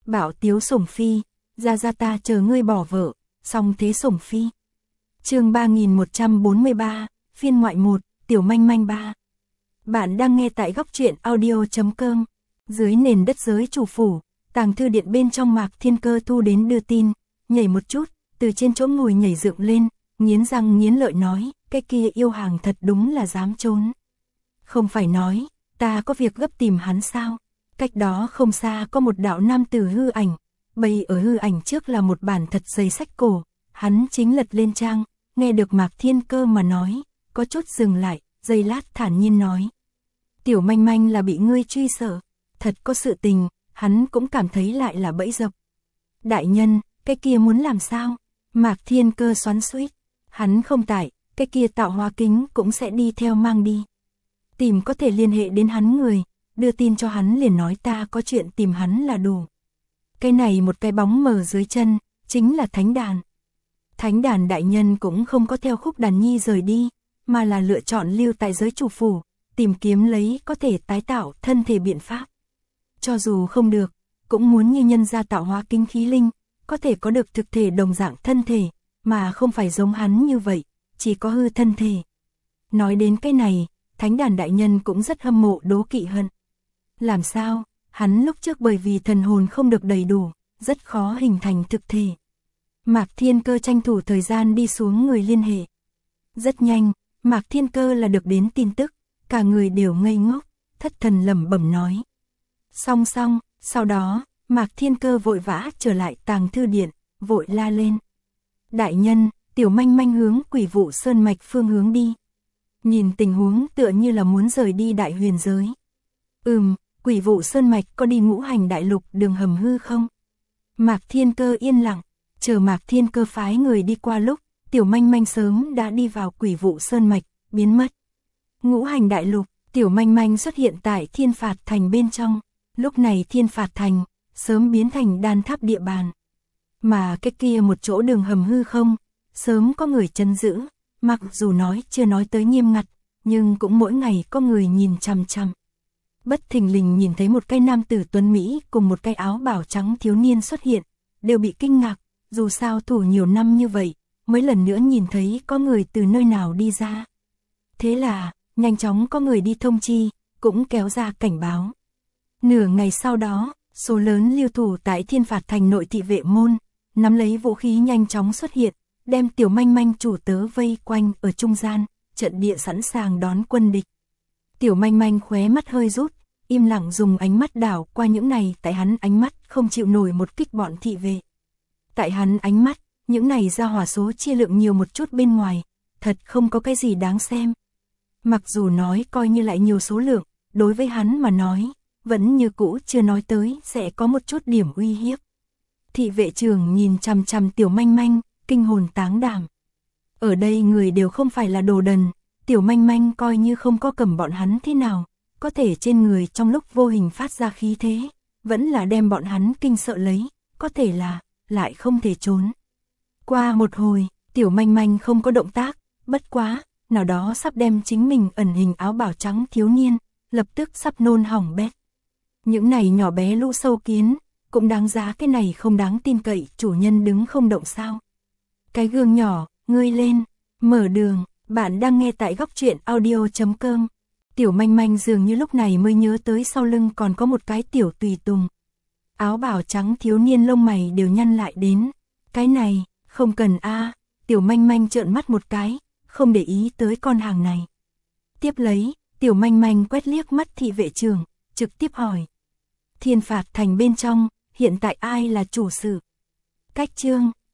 Bảo tiếu sủng phi, ra ta chờ ngươi bỏ vợ, song thế sủng phi. Chương 3143, phiên ngoại 1, Tiểu Manh Manh 3. Bạn đang nghe tại góc truyện audio.com. Dưới nền đất giới chủ phủ, tàng thư điện bên trong Mạc Thiên Cơ thu đến đưa tin, nhảy một chút, từ trên chỗ ngồi nhảy dựng lên, nghiến răng nghiến lợi nói, cái kia yêu hàng thật đúng là dám trốn. Không phải nói, ta có việc gấp tìm hắn sao? Cách đó không xa có một đạo nam tử hư ảnh, bày ở hư ảnh trước là một bản thật dày sách cổ, hắn chính lật lên trang, nghe được Mạc Thiên Cơ mà nói, có chút dừng lại, giây lát thản nhiên nói. Tiểu Manh Manh là bị ngươi truy sợ, thật có sự tình, hắn cũng cảm thấy lại là bẫy dập. Đại nhân, cái kia muốn làm sao? Mạc Thiên Cơ xoắn xuýt, hắn không tại, cái kia Tạo Hóa Kính cũng sẽ đi theo mang đi. Tìm có thể liên hệ đến hắn người, đưa tin cho hắn liền nói ta có chuyện tìm hắn là đủ. Cái này một cái bóng mờ dưới chân, chính là thánh đàn. Thánh đàn đại nhân cũng không có theo Khúc Đàn Nhi rời đi, mà là lựa chọn lưu tại giới chủ phủ, tìm kiếm lấy có thể tái tạo thân thể biện pháp. Cho dù không được, cũng muốn như nhân gia Tạo Hóa Kính khí linh, có thể có được thực thể đồng dạng thân thể, mà không phải giống hắn như vậy, chỉ có hư thân thể. Nói đến cái này, thánh đàn đại nhân cũng rất hâm mộ đố kỵ hận. Làm sao, hắn lúc trước bởi vì thần hồn không được đầy đủ, rất khó hình thành thực thể. Mạc Thiên Cơ tranh thủ thời gian đi xuống người liên hệ. Rất nhanh, Mạc Thiên Cơ là được đến tin tức, cả người đều ngây ngốc, thất thần lẩm bẩm nói. Xong, sau đó, Mạc Thiên Cơ vội vã trở lại tàng thư điện, vội la lên. Đại nhân, Tiểu Manh Manh hướng Quỷ Vụ Sơn Mạch phương hướng đi. Nhìn tình huống tựa như là muốn rời đi Đại Huyền giới. Quỷ Vụ Sơn Mạch có đi Ngũ Hành Đại Lục đường hầm hư không? Mạc Thiên Cơ yên lặng, chờ Mạc Thiên Cơ phái người đi qua lúc, Tiểu Manh Manh sớm đã đi vào Quỷ Vụ Sơn Mạch, biến mất. Ngũ Hành Đại Lục, Tiểu Manh Manh xuất hiện tại Thiên Phạt Thành bên trong, lúc này Thiên Phạt Thành sớm biến thành đan tháp địa bàn. Mà cái kia một chỗ đường hầm hư không, sớm có người trấn giữ, mặc dù nói chưa nói tới nghiêm ngặt, nhưng cũng mỗi ngày có người nhìn chằm chằm. Bất thình lình nhìn thấy một cái nam tử tuấn Mỹ cùng một cái áo bào trắng thiếu niên xuất hiện, đều bị kinh ngạc, dù sao thủ nhiều năm như vậy, mấy lần nữa nhìn thấy có người từ nơi nào đi ra. Thế là, nhanh chóng có người đi thông chi, cũng kéo ra cảnh báo. Nửa ngày sau đó, số lớn lưu thủ tại Thiên Phạt Thành nội thị vệ môn, nắm lấy vũ khí nhanh chóng xuất hiện, đem Tiểu Manh Manh chủ tớ vây quanh ở trung gian, trận địa sẵn sàng đón quân địch. Tiểu Manh Manh khóe mắt hơi rút, im lặng dùng ánh mắt đảo qua những này, tại hắn ánh mắt không chịu nổi một kích bọn thị vệ. Tại hắn ánh mắt, những này ra hỏa số chia lượng nhiều một chút bên ngoài, thật không có cái gì đáng xem. Mặc dù nói coi như lại nhiều số lượng, đối với hắn mà nói, vẫn như cũ chưa nói tới sẽ có một chút điểm uy hiếp. Thị vệ trưởng nhìn chằm chằm Tiểu Manh Manh, kinh hồn táng đảm. Ở đây người đều không phải là đồ đần, Tiểu Manh Manh coi như không có cầm bọn hắn thế nào, có thể trên người trong lúc vô hình phát ra khí thế, vẫn là đem bọn hắn kinh sợ lấy, có thể là, lại không thể trốn. Qua một hồi, Tiểu Manh Manh không có động tác, bất quá, nào đó sắp đem chính mình ẩn hình áo bào trắng thiếu niên, lập tức sắp nôn hỏng bét. Những này nhỏ bé lũ sâu kiến, cũng đáng giá cái này không đáng tin cậy chủ nhân đứng không động sao. Cái gương nhỏ, ngươi lên, mở đường, bạn đang nghe tại góc truyện audio.com. Tiểu Manh Manh dường như lúc này mới nhớ tới sau lưng còn có một cái tiểu tùy tùng. Áo bào trắng thiếu niên lông mày đều nhăn lại đến. Cái này, không cần a. Tiểu Manh Manh trợn mắt một cái, không để ý tới con hàng này. Tiếp lấy, Tiểu Manh Manh quét liếc mắt thị vệ trưởng, trực tiếp hỏi. Thiên Phạt Thành bên trong, hiện tại ai là chủ sự? Cách chương,